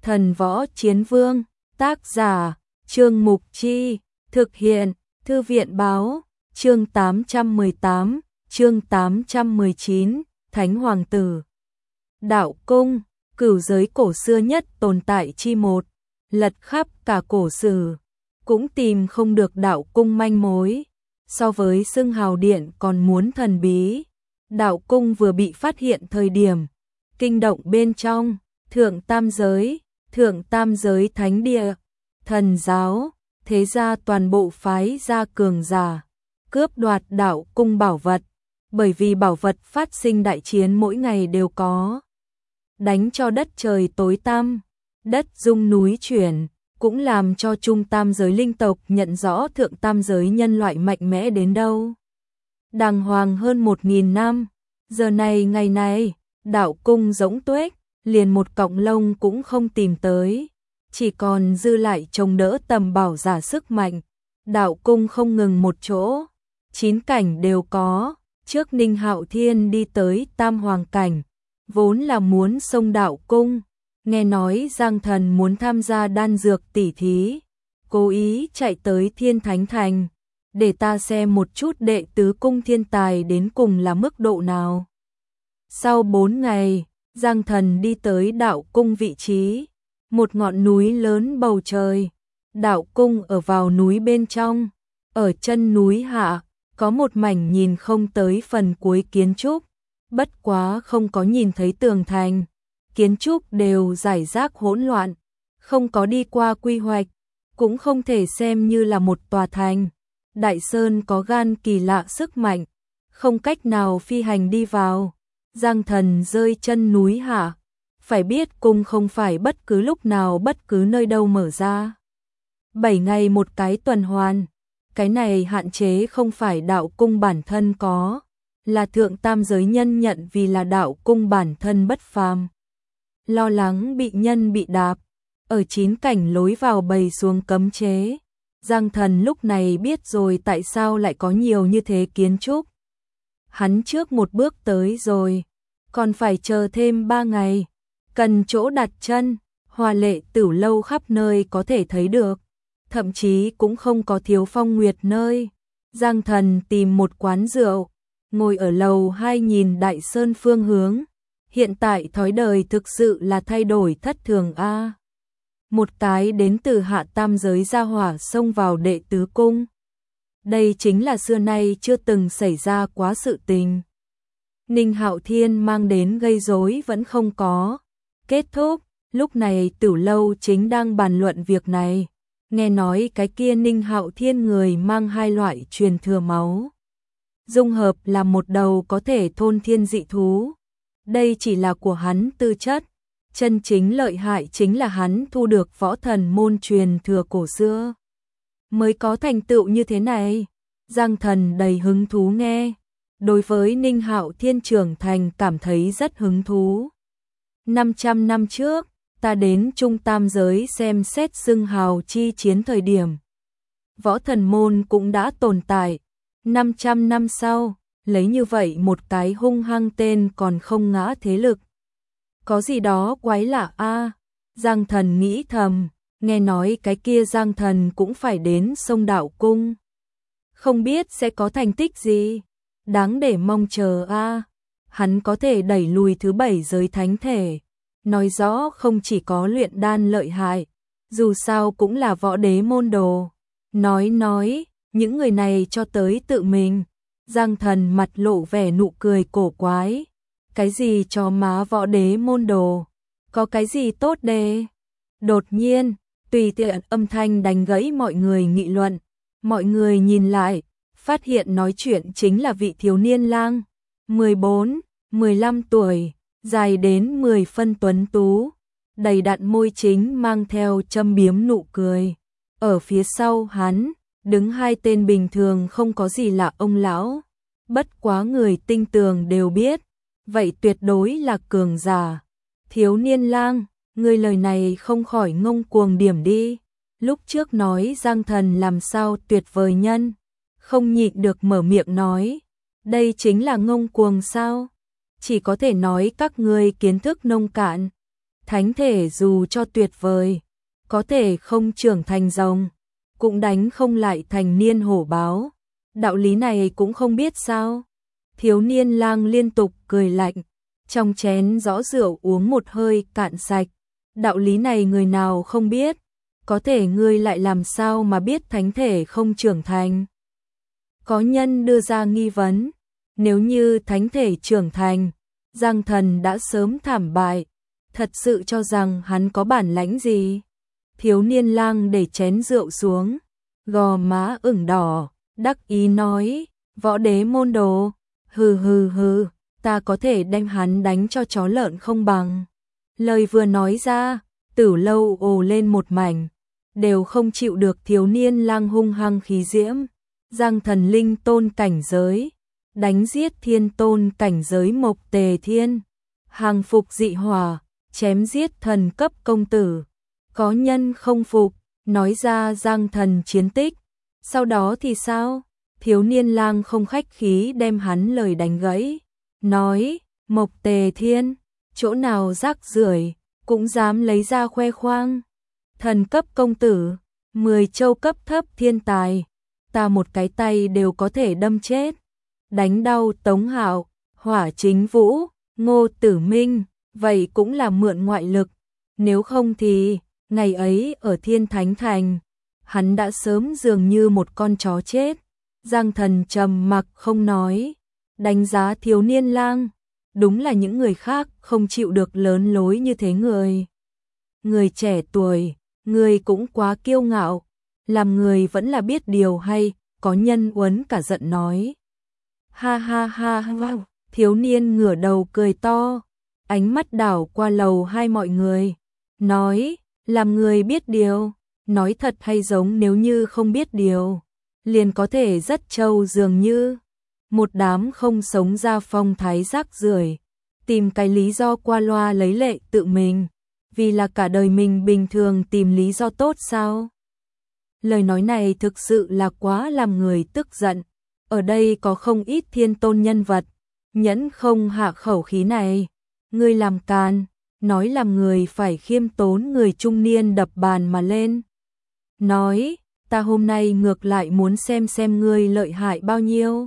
Thần Võ Chiến Vương, tác giả, Trương Mục Chi, thực hiện, Thư viện Báo, chương 818, chương 819, Thánh Hoàng Tử. Đạo Cung, cửu giới cổ xưa nhất tồn tại chi một, lật khắp cả cổ sử, cũng tìm không được đạo cung manh mối, so với xưng hào điện còn muốn thần bí. Đạo cung vừa bị phát hiện thời điểm, kinh động bên trong, thượng tam giới thánh địa, thần giáo, thế gia toàn bộ phái ra cường giả, cướp đoạt đạo cung bảo vật, bởi vì bảo vật phát sinh đại chiến mỗi ngày đều có. Đánh cho đất trời tối tăm, đất rung núi chuyển, cũng làm cho trung tam giới linh tộc nhận rõ thượng tam giới nhân loại mạnh mẽ đến đâu. Đàng hoàng hơn 1000 năm, giờ này ngày này, đạo cung rỗng tuếch, liền một cọng lông cũng không tìm tới, chỉ còn dư lại chống đỡ tầm bảo giả sức mạnh. Đạo cung không ngừng một chỗ, 9 cảnh đều có, trước Ninh Hạo Thiên đi tới tam hoàng cảnh, vốn là muốn xông đạo cung, nghe nói Giang Thần muốn tham gia đan dược tỉ thí, cố ý chạy tới Thiên Thánh Thành, để ta xem một chút đệ tứ cung thiên tài đến cùng là mức độ nào. Sau 4 ngày, Giang Thần đi tới đạo cung vị trí, một ngọn núi lớn bầu trời, đạo cung ở vào núi bên trong, ở chân núi hạ, có một mảnh nhìn không tới phần cuối kiến trúc, bất quá không có nhìn thấy tường thành, kiến trúc đều rải rác hỗn loạn, không có đi qua quy hoạch, cũng không thể xem như là một tòa thành. Đại Sơn có gan kỳ lạ sức mạnh, không cách nào phi hành đi vào. Giang Thần rơi chân núi hạ, phải biết cung không phải bất cứ lúc nào bất cứ nơi đâu mở ra. 7 ngày một cái tuần hoàn, cái này hạn chế không phải đạo cung bản thân có, là thượng tam giới nhân nhận vì là đạo cung bản thân bất phàm. Lo lắng bị nhân bị đạp, ở 9 cảnh lối vào bày xuống cấm chế. Giang Thần lúc này biết rồi tại sao lại có nhiều như thế kiến trúc. Hắn trước một bước tới rồi, còn phải chờ thêm 3 ngày, cần chỗ đặt chân, hoa lệ tửu lâu khắp nơi có thể thấy được, thậm chí cũng không có thiếu phong nguyệt nơi. Giang Thần tìm một quán rượu, ngồi ở lầu 2 nhìn Đại Sơn phương hướng, hiện tại thói đời thực sự là thay đổi thất thường a. Một cái đến từ hạ tam giới gia hỏa xông vào đệ tứ cung. Đây chính là xưa nay chưa từng xảy ra quá sự tình. Ninh Hạo Thiên mang đến gây rối vẫn không có kết thúc, lúc này Tửu lâu chính đang bàn luận việc này. Nghe nói cái kia Ninh Hạo Thiên người mang 2 loại truyền thừa máu, dung hợp là một đầu có thể thôn thiên dị thú. Đây chỉ là của hắn tư chất, chân chính lợi hại chính là hắn thu được võ thần môn truyền thừa cổ xưa, mới có thành tựu như thế này. Giang Thần đầy hứng thú nghe, đối với Ninh Hạo Thiên trưởng thành cảm thấy rất hứng thú. 500 năm trước, ta đến trung tam giới xem xét xưng hào chi chiến thời điểm, võ thần môn cũng đã tồn tại. 500 năm sau, lấy như vậy một cái hung hăng tên còn không ngã thế lực, có gì đó quái lạ a. Giang Thần nghĩ thầm, nghe nói cái kia Giang Thần cũng phải đến sông đạo cung, không biết sẽ có thành tích gì, đáng để mong chờ a. Hắn có thể đẩy lùi thứ 7 giới thánh thể, nói rõ không chỉ có luyện đan lợi hại, dù sao cũng là võ đế môn đồ. Nói, những người này cho tới tự mình. Giang Thần mặt lộ vẻ nụ cười cổ quái. Cái gì cho má võ đế môn đồ? Có cái gì tốt đề? Đột nhiên, tùy tiện âm thanh đánh gãy mọi người nghị luận. Mọi người nhìn lại, phát hiện nói chuyện chính là vị thiếu niên lang, 14, 15 tuổi, dài đến 10 phân tuấn tú, đầy đặn môi chính mang theo châm biếm nụ cười. Ở phía sau hắn, đứng 2 tên bình thường không có gì lạ ông lão, bất quá người tinh tường đều biết, vậy tuyệt đối là cường giả. Thiếu niên lang, người lời này không khỏi ngông cuồng điểm đi. Lúc trước nói Giang Thần làm sao tuyệt vời nhân, không nhịn được mở miệng nói, đây chính là ngông cuồng sao? Chỉ có thể nói các ngươi kiến thức nông cạn. thánh thể dù cho tuyệt vời, có thể không trưởng thành rồng, cũng đánh không lại thành niên hổ báo. Đạo lý này cũng không biết sao? Thiếu niên lang liên tục cười lạnh, trong chén rõ rượu uống một hơi cạn sạch. Đạo lý này người nào không biết, có thể ngươi lại làm sao mà biết thánh thể không trưởng thành? Có nhân đưa ra nghi vấn, nếu như thánh thể trưởng thành, Giang Thần đã sớm thảm bại, thật sự cho rằng hắn có bản lãnh gì? Thiếu niên lang để chén rượu xuống, gò má ửng đỏ, đắc ý nói, võ đế môn đồ, hừ hừ hừ, ta có thể đem hắn đánh cho chó lợn không bằng. Lời vừa nói ra, Tử Lâu ồ lên một mảnh, đều không chịu được thiếu niên lang hung hăng khí diễm. Giang Thần linh tôn cảnh giới, đánh giết thiên tôn cảnh giới Mộc Tề Thiên, hàng phục dị hỏa, chém giết thần cấp công tử. Có nhân không phục, nói ra Giang Thần chiến tích. Sau đó thì sao? Thiếu niên lang không khách khí đem hắn lời đánh gãy, nói, Mộc Tề Thiên, chỗ nào rác rưởi cũng dám lấy ra khoe khoang. Thần cấp công tử, 10 châu cấp thấp thiên tài, ta một cái tay đều có thể đâm chết. Đánh đau Tống Hạo, Hỏa Chính Vũ, Ngô Tử Minh, vậy cũng là mượn ngoại lực. Nếu không thì, ngày ấy ở Thiên Thánh Thành, hắn đã sớm dường như một con chó chết. Giang Thần trầm mặc không nói, đánh giá thiếu niên lang, đúng là những người khác không chịu được lớn lối như thế người. Người trẻ tuổi, người cũng quá kiêu ngạo, làm người vẫn là biết điều hay, có nhân uốn cả giận nói. Ha ha ha ha, thiếu niên ngửa đầu cười to, ánh mắt đảo qua lầu hai mọi người, nói, làm người biết điều, nói thật hay giống nếu như không biết điều, liền có thể rất trâu dường như. Một đám không sống ra phong thái rác rưởi, tìm cái lý do qua loa lấy lệ tự mình, vì là cả đời mình bình thường tìm lý do tốt sao? Lời nói này thực sự là quá làm người tức giận. Ở đây có không ít thiên tôn nhân vật, nhẫn không hạ khẩu khí này. Ngươi làm càn, nói làm người phải khiêm tốn. Người trung niên đập bàn mà lên, nói, ta hôm nay ngược lại muốn xem ngươi lợi hại bao nhiêu.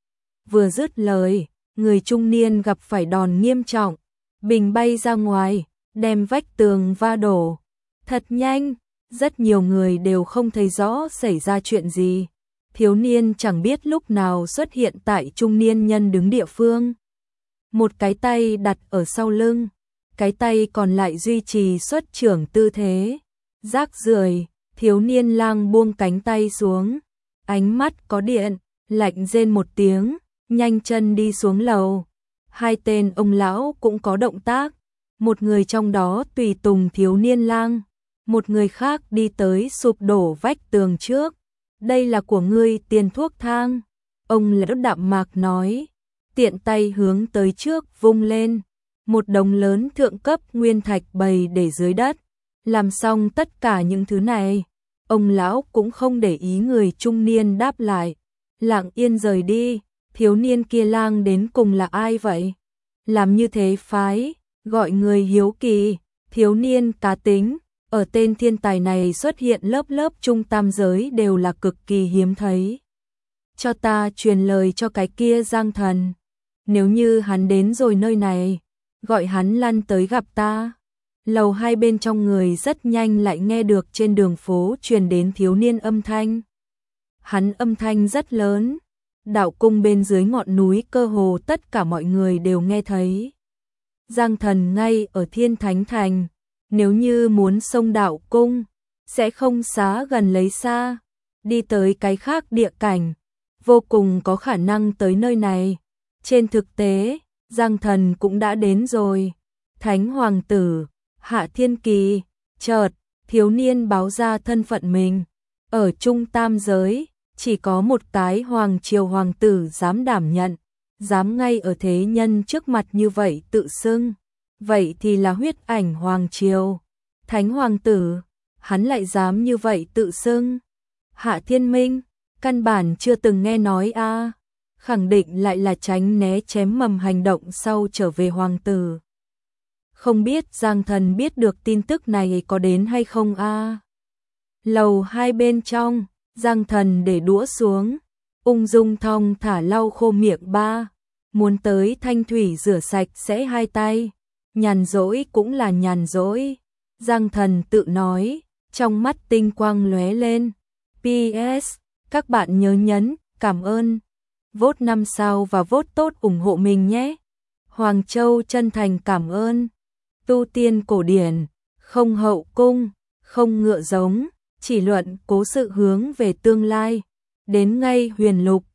Vừa dứt lời, người trung niên gặp phải đòn nghiêm trọng, bình bay ra ngoài, đem vách tường va đổ. Thật nhanh, rất nhiều người đều không thấy rõ xảy ra chuyện gì. Thiếu niên chẳng biết lúc nào xuất hiện tại trung niên nhân đứng địa phương. Một cái tay đặt ở sau lưng, cái tay còn lại duy trì xuất chưởng tư thế. Rác rưởi, thiếu niên lang buông cánh tay xuống, ánh mắt có điện, lạnh rên một tiếng, nhanh chân đi xuống lầu. Hai tên ông lão cũng có động tác, một người trong đó tùy tùng thiếu niên lang, một người khác đi tới sụp đổ vách tường trước. Đây là của ngươi, tiền thuốc thang. Ông lão đạm mạc nói, tiện tay hướng tới trước vung lên, một đống lớn thượng cấp nguyên thạch bày để dưới đất. Làm xong tất cả những thứ này, ông lão cũng không để ý người trung niên đáp lại, lặng yên rời đi. Thiếu niên kia lang đến cùng là ai vậy? Làm như thế phái, gọi người hiếu kỳ. Thiếu niên cá tính, ở tên thiên tài này xuất hiện lớp lớp trung tam giới đều là cực kỳ hiếm thấy. Cho ta truyền lời cho cái kia Giang Thần, nếu như hắn đến rồi nơi này, gọi hắn lăn tới gặp ta. Lầu hai bên trong người rất nhanh lại nghe được trên đường phố truyền đến thiếu niên âm thanh. Hắn âm thanh rất lớn, đạo cung bên dưới ngọn núi cơ hồ tất cả mọi người đều nghe thấy. Giang Thần ngay ở Thiên Thánh Thành, nếu như muốn xông đạo cung, sẽ không xá gần lấy xa, đi tới cái khác địa cảnh, vô cùng có khả năng tới nơi này. Trên thực tế, Giang Thần cũng đã đến rồi. Thánh Hoàng tử, Hạ Thiên Kỳ, chợt, thiếu niên báo ra thân phận mình. Ở trung tam giới, chỉ có một cái Hoàng triều hoàng tử dám đảm nhận, dám ngay ở thế nhân trước mặt như vậy tự xưng. Vậy thì là huyết ảnh Hoàng triều. Thánh Hoàng tử, hắn lại dám như vậy tự xưng. Hạ Thiên Minh, căn bản chưa từng nghe nói a, khẳng định lại là tránh né chém mầm hành động sau trở về hoàng tử. Không biết Giang Thần biết được tin tức này có đến hay không a? Lầu 2 bên trong, Giang Thần để đũa xuống, ung dung thong thả lau khô miệng ba, muốn tới thanh thủy rửa sạch sẽ hai tay, nhàn rỗi cũng là nhàn rỗi. Giang Thần tự nói, trong mắt tinh quang lóe lên. PS, các bạn nhớ nhấn cảm ơn, vote 5 sao và vote tốt ủng hộ mình nhé. Hoàng Châu chân thành cảm ơn. Tu tiên cổ điển, không hậu cung, không ngựa giống, chỉ luận cố sự hướng về tương lai. Đến ngay huyền lục,